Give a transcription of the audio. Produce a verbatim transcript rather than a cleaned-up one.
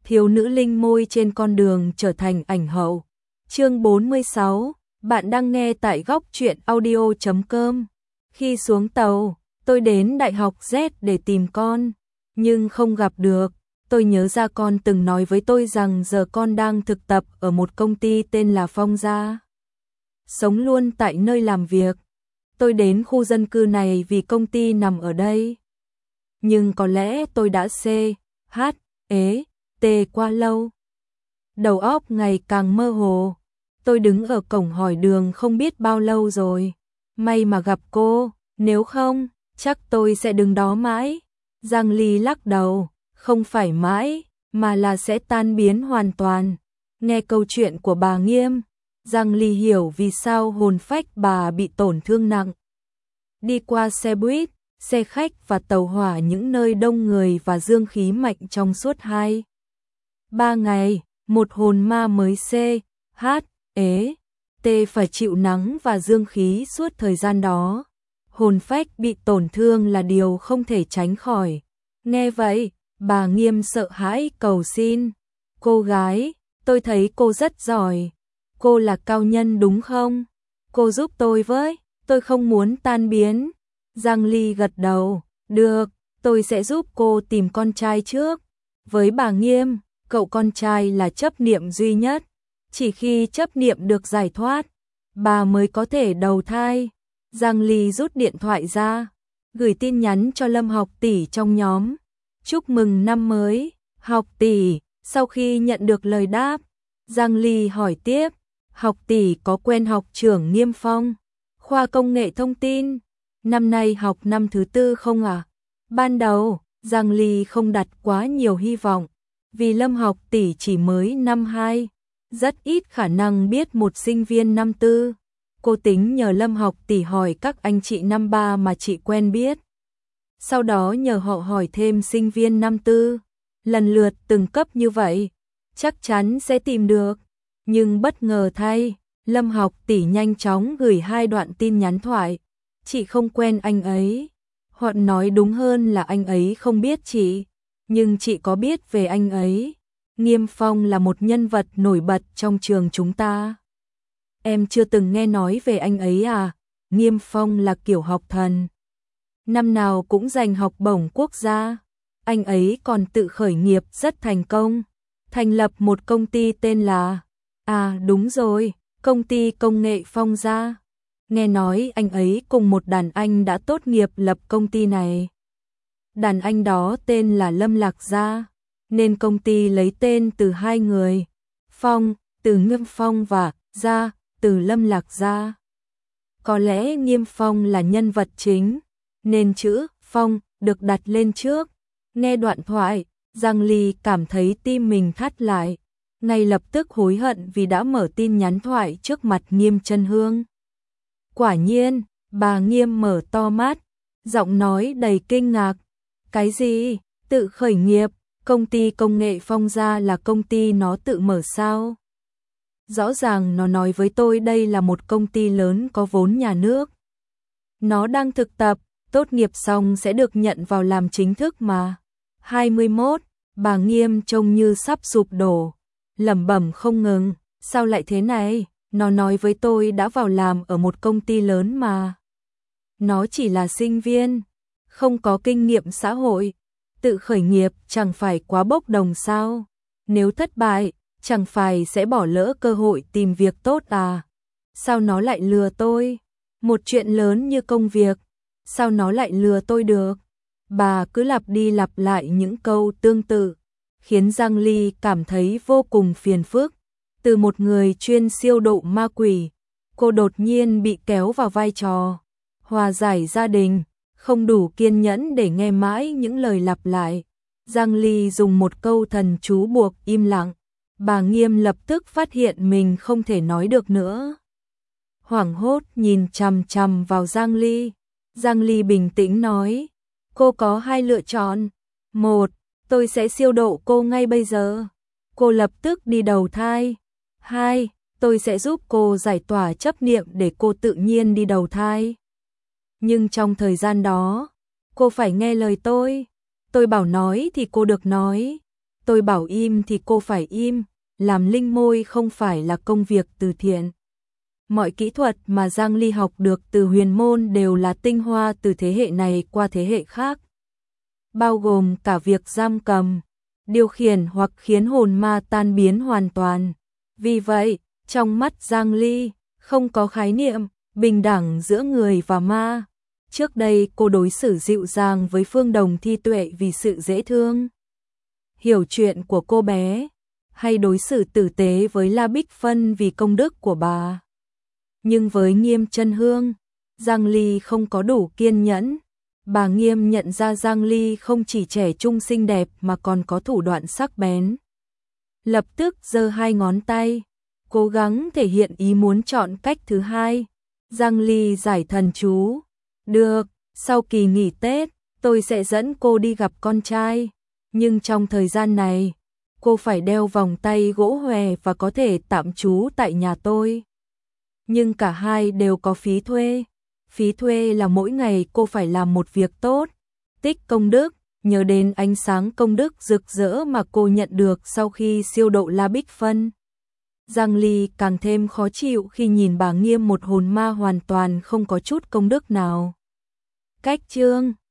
thiếu nữ linh môi trên con đường trở thành ảnh hậu. Chương bốn mươi sáu, bạn đang nghe tại góc truyện audio chấm com. Khi xuống tàu, tôi đến Đại học Z để tìm con, nhưng không gặp được. Tôi nhớ ra con từng nói với tôi rằng giờ con đang thực tập ở một công ty tên là Phong Gia. Sống luôn tại nơi làm việc. Tôi đến khu dân cư này vì công ty nằm ở đây. Nhưng có lẽ tôi đã C, H, ế, T qua lâu. Đầu óc ngày càng mơ hồ. Tôi đứng ở cổng hỏi đường không biết bao lâu rồi. May mà gặp cô, nếu không, chắc tôi sẽ đứng đó mãi. Giang Ly lắc đầu, không phải mãi, mà là sẽ tan biến hoàn toàn. Nghe câu chuyện của bà Nghiêm, Giang Ly hiểu vì sao hồn phách bà bị tổn thương nặng. Đi qua xe buýt, xe khách và tàu hỏa những nơi đông người và dương khí mạnh trong suốt hai, ba ngày, một hồn ma mới C, H, ế, T phải chịu nắng và dương khí suốt thời gian đó. Hồn phách bị tổn thương là điều không thể tránh khỏi. Nghe vậy, bà Nghiêm sợ hãi cầu xin. Cô gái, tôi thấy cô rất giỏi. Cô là cao nhân đúng không? Cô giúp tôi với, tôi không muốn tan biến. Giang Ly gật đầu, được, tôi sẽ giúp cô tìm con trai trước. Với bà Nghiêm, cậu con trai là chấp niệm duy nhất. Chỉ khi chấp niệm được giải thoát, bà mới có thể đầu thai. Giang Ly rút điện thoại ra, gửi tin nhắn cho Lâm Học Tỷ trong nhóm. Chúc mừng năm mới, Học Tỷ. Sau khi nhận được lời đáp, Giang Ly hỏi tiếp, Học Tỷ có quen học trưởng Nghiêm Phong, khoa công nghệ thông tin, năm nay học năm thứ tư không à? Ban đầu, Giang Ly không đặt quá nhiều hy vọng, vì Lâm Học Tỷ chỉ mới năm hai, rất ít khả năng biết một sinh viên năm tư. Cô tính nhờ Lâm Học Tỷ hỏi các anh chị năm ba mà chị quen biết. Sau đó nhờ họ hỏi thêm sinh viên năm tư, lần lượt từng cấp như vậy, chắc chắn sẽ tìm được. Nhưng bất ngờ thay, Lâm Học Tỷ nhanh chóng gửi hai đoạn tin nhắn thoại. Chị không quen anh ấy. Hoặc nói đúng hơn là anh ấy không biết chị, nhưng chị có biết về anh ấy. Nghiêm Phong là một nhân vật nổi bật trong trường chúng ta. Em chưa từng nghe nói về anh ấy à? Nghiêm Phong là kiểu học thần, năm nào cũng giành học bổng quốc gia. Anh ấy còn tự khởi nghiệp rất thành công, thành lập một công ty tên là... À đúng rồi, công ty công nghệ Phong Gia. Nghe nói anh ấy cùng một đàn anh đã tốt nghiệp lập công ty này. Đàn anh đó tên là Lâm Lạc Gia, nên công ty lấy tên từ hai người. Phong, từ Nghiêm Phong và Gia, từ Lâm Lạc Gia. Có lẽ Nghiêm Phong là nhân vật chính, nên chữ Phong được đặt lên trước. Nghe đoạn thoại, Giang Ly cảm thấy tim mình thắt lại, ngay lập tức hối hận vì đã mở tin nhắn thoại trước mặt Nghiêm Chân Hương. Quả nhiên, bà Nghiêm mở to mắt, giọng nói đầy kinh ngạc. Cái gì? Tự khởi nghiệp? Công ty công nghệ Phong Gia là công ty nó tự mở sao? Rõ ràng nó nói với tôi đây là một công ty lớn có vốn nhà nước. Nó đang thực tập, tốt nghiệp xong sẽ được nhận vào làm chính thức mà. hai mươi mốt, bà Nghiêm trông như sắp sụp đổ, lẩm bẩm không ngừng, sao lại thế này? Nó nói với tôi đã vào làm ở một công ty lớn mà. Nó chỉ là sinh viên, không có kinh nghiệm xã hội, tự khởi nghiệp chẳng phải quá bốc đồng sao? Nếu thất bại, chẳng phải sẽ bỏ lỡ cơ hội tìm việc tốt à? Sao nó lại lừa tôi? Một chuyện lớn như công việc, sao nó lại lừa tôi được? Bà cứ lặp đi lặp lại những câu tương tự, khiến Giang Ly cảm thấy vô cùng phiền phức. Từ một người chuyên siêu độ ma quỷ, cô đột nhiên bị kéo vào vai trò hòa giải gia đình, không đủ kiên nhẫn để nghe mãi những lời lặp lại. Giang Ly dùng một câu thần chú buộc im lặng. Bà Nghiêm lập tức phát hiện mình không thể nói được nữa. Hoảng hốt nhìn chằm chằm vào Giang Ly. Giang Ly bình tĩnh nói, cô có hai lựa chọn. Một, tôi sẽ siêu độ cô ngay bây giờ. Cô lập tức đi đầu thai. Hai, tôi sẽ giúp cô giải tỏa chấp niệm để cô tự nhiên đi đầu thai. Nhưng trong thời gian đó, cô phải nghe lời tôi. Tôi bảo nói thì cô được nói. tôi bảo im thì cô phải im, làm linh môi không phải là công việc từ thiện. Mọi kỹ thuật mà Giang Ly học được từ huyền môn đều là tinh hoa từ thế hệ này qua thế hệ khác, bao gồm cả việc giam cầm, điều khiển hoặc khiến hồn ma tan biến hoàn toàn. Vì vậy, trong mắt Giang Ly, không có khái niệm bình đẳng giữa người và ma. Trước đây cô đối xử dịu dàng với Phương Đồng Thi Tuệ vì sự dễ thương, hiểu chuyện của cô bé, hay đối xử tử tế với La Bích Phân vì công đức của bà. Nhưng với Nghiêm Chân Hương, Giang Ly không có đủ kiên nhẫn. Bà Nghiêm nhận ra Giang Ly không chỉ trẻ trung xinh đẹp mà còn có thủ đoạn sắc bén. Lập tức giơ hai ngón tay, cố gắng thể hiện ý muốn chọn cách thứ hai. Giang Ly giải thần chú. Được, sau kỳ nghỉ Tết, tôi sẽ dẫn cô đi gặp con trai. Nhưng trong thời gian này, cô phải đeo vòng tay gỗ hòe và có thể tạm trú tại nhà tôi. Nhưng cả hai đều có phí thuê. Phí thuê là mỗi ngày cô phải làm một việc tốt, tích công đức, nhớ đến ánh sáng công đức rực rỡ mà cô nhận được sau khi siêu độ La Bích Phân. Giang Ly càng thêm khó chịu khi nhìn bà Nghiêm, một hồn ma hoàn toàn không có chút công đức nào. Cách chương